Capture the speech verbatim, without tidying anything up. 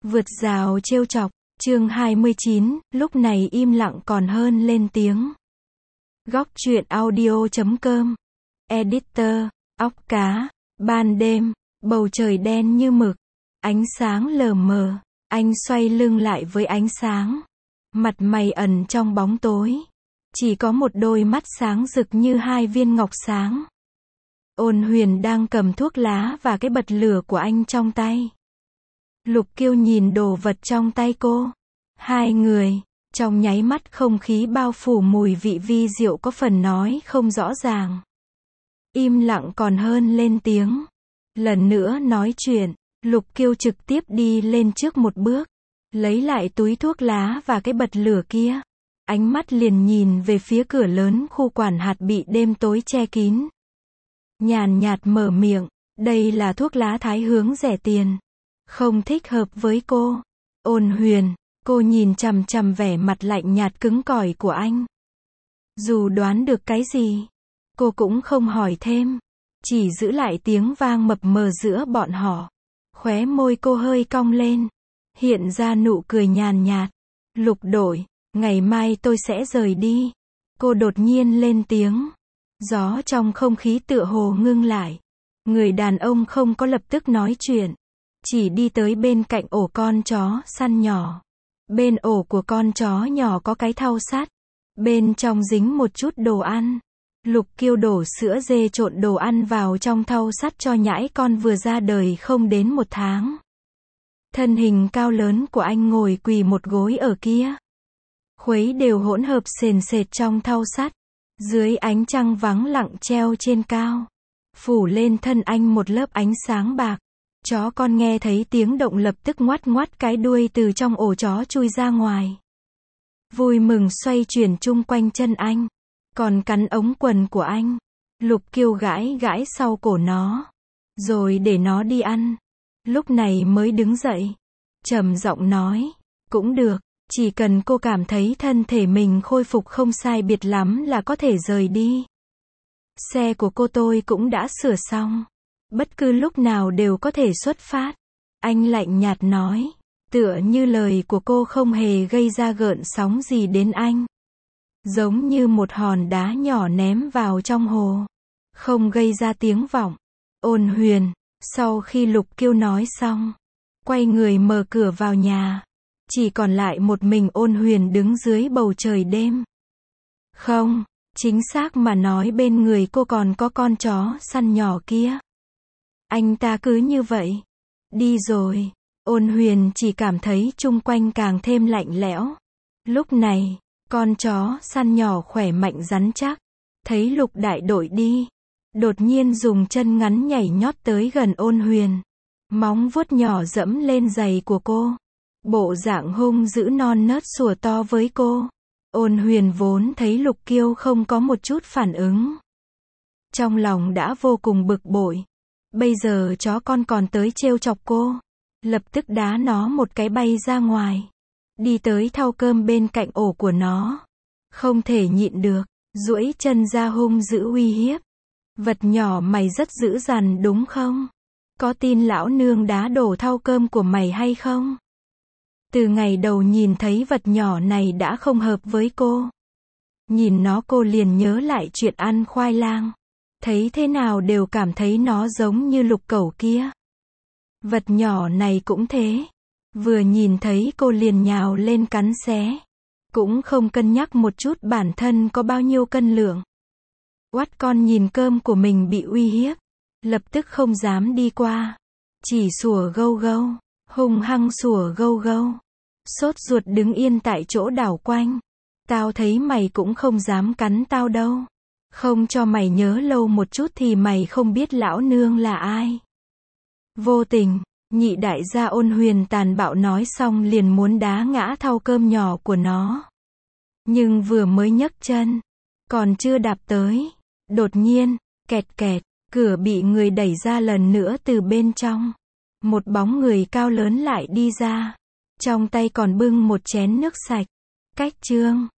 Vượt rào trêu chọc, chương hai mươi chín, lúc này im lặng còn hơn lên tiếng. Góc truyện audio chấm com. Editor, óc cá, ban đêm, bầu trời đen như mực, ánh sáng lờ mờ, anh xoay lưng lại với ánh sáng. Mặt mày ẩn trong bóng tối. Chỉ có một đôi mắt sáng rực như hai viên ngọc sáng. Ôn Huyền đang cầm thuốc lá và cái bật lửa của anh trong tay. Lục Kiêu nhìn đồ vật trong tay cô. Hai người, trong nháy mắt không khí bao phủ mùi vị vi diệu có phần nói không rõ ràng. Im lặng còn hơn lên tiếng. Lần nữa nói chuyện, Lục Kiêu trực tiếp đi lên trước một bước. Lấy lại túi thuốc lá và cái bật lửa kia. Ánh mắt liền nhìn về phía cửa lớn khu quản hạt bị đêm tối che kín. Nhàn nhạt mở miệng, đây là thuốc lá thái hướng rẻ tiền. Không thích hợp với cô. Ôn Huyền, cô nhìn chằm chằm vẻ mặt lạnh nhạt cứng cỏi của anh. Dù đoán được cái gì, cô cũng không hỏi thêm. Chỉ giữ lại tiếng vang mập mờ giữa bọn họ. Khóe môi cô hơi cong lên. Hiện ra nụ cười nhàn nhạt. Lục đội, ngày mai tôi sẽ rời đi. Cô đột nhiên lên tiếng. Gió trong không khí tựa hồ ngưng lại. Người đàn ông không có lập tức nói chuyện. Chỉ đi tới bên cạnh ổ con chó săn nhỏ. Bên ổ của con chó nhỏ có cái thau sắt. Bên trong dính một chút đồ ăn. Lục Kiêu đổ sữa dê trộn đồ ăn vào trong thau sắt cho nhãi con vừa ra đời không đến một tháng. Thân hình cao lớn của anh ngồi quỳ một gối ở kia. Khuấy đều hỗn hợp sền sệt trong thau sắt. Dưới ánh trăng vắng lặng treo trên cao. Phủ lên thân anh một lớp ánh sáng bạc. Chó con nghe thấy tiếng động lập tức ngoắt ngoắt cái đuôi từ trong ổ chó chui ra ngoài. Vui mừng xoay chuyển chung quanh chân anh. Còn cắn ống quần của anh. Lục Kiêu gãi gãi sau cổ nó. Rồi để nó đi ăn. Lúc này mới đứng dậy. Trầm giọng nói. Cũng được. Chỉ cần cô cảm thấy thân thể mình khôi phục không sai biệt lắm là có thể rời đi. Xe của cô tôi cũng đã sửa xong. Bất cứ lúc nào đều có thể xuất phát. Anh lạnh nhạt nói. Tựa như lời của cô không hề gây ra gợn sóng gì đến anh. Giống như một hòn đá nhỏ ném vào trong hồ. Không gây ra tiếng vọng. Ôn Huyền, sau khi Lục Kiêu nói xong, quay người mở cửa vào nhà. Chỉ còn lại một mình Ôn Huyền đứng dưới bầu trời đêm. Không, chính xác mà nói bên người cô còn có con chó săn nhỏ kia. Anh ta cứ như vậy. Đi rồi. Ôn Huyền chỉ cảm thấy chung quanh càng thêm lạnh lẽo. Lúc này, con chó săn nhỏ khỏe mạnh rắn chắc. Thấy Lục đại đội đi. Đột nhiên dùng chân ngắn nhảy nhót tới gần Ôn Huyền. Móng vuốt nhỏ dẫm lên giày của cô. Bộ dạng hung dữ non nớt sủa to với cô. Ôn Huyền vốn thấy Lục Kiêu không có một chút phản ứng. Trong lòng đã vô cùng bực bội. Bây giờ chó con còn tới trêu chọc cô. Lập tức đá nó một cái bay ra ngoài. Đi tới thau cơm bên cạnh ổ của nó. Không thể nhịn được. Duỗi chân ra hung dữ uy hiếp. Vật nhỏ mày rất dữ dằn đúng không? Có tin lão nương đá đổ thau cơm của mày hay không? Từ ngày đầu nhìn thấy vật nhỏ này đã không hợp với cô. Nhìn nó cô liền nhớ lại chuyện ăn khoai lang. Thấy thế nào đều cảm thấy nó giống như Lục cẩu kia. Vật nhỏ này cũng thế. Vừa nhìn thấy cô liền nhào lên cắn xé. Cũng không cân nhắc một chút bản thân có bao nhiêu cân lượng. Oát con nhìn cơm của mình bị uy hiếp. Lập tức không dám đi qua. Chỉ sủa gâu gâu. Hung hăng sủa gâu gâu. Sốt ruột đứng yên tại chỗ đảo quanh. Tao thấy mày cũng không dám cắn tao đâu. Không cho mày nhớ lâu một chút thì mày không biết lão nương là ai. Vô tình, nhị đại gia Ôn Huyền tàn bạo nói xong liền muốn đá ngã thau cơm nhỏ của nó. Nhưng vừa mới nhấc chân, còn chưa đạp tới. Đột nhiên, kẹt kẹt, cửa bị người đẩy ra lần nữa từ bên trong. Một bóng người cao lớn lại đi ra. Trong tay còn bưng một chén nước sạch. Cách chương.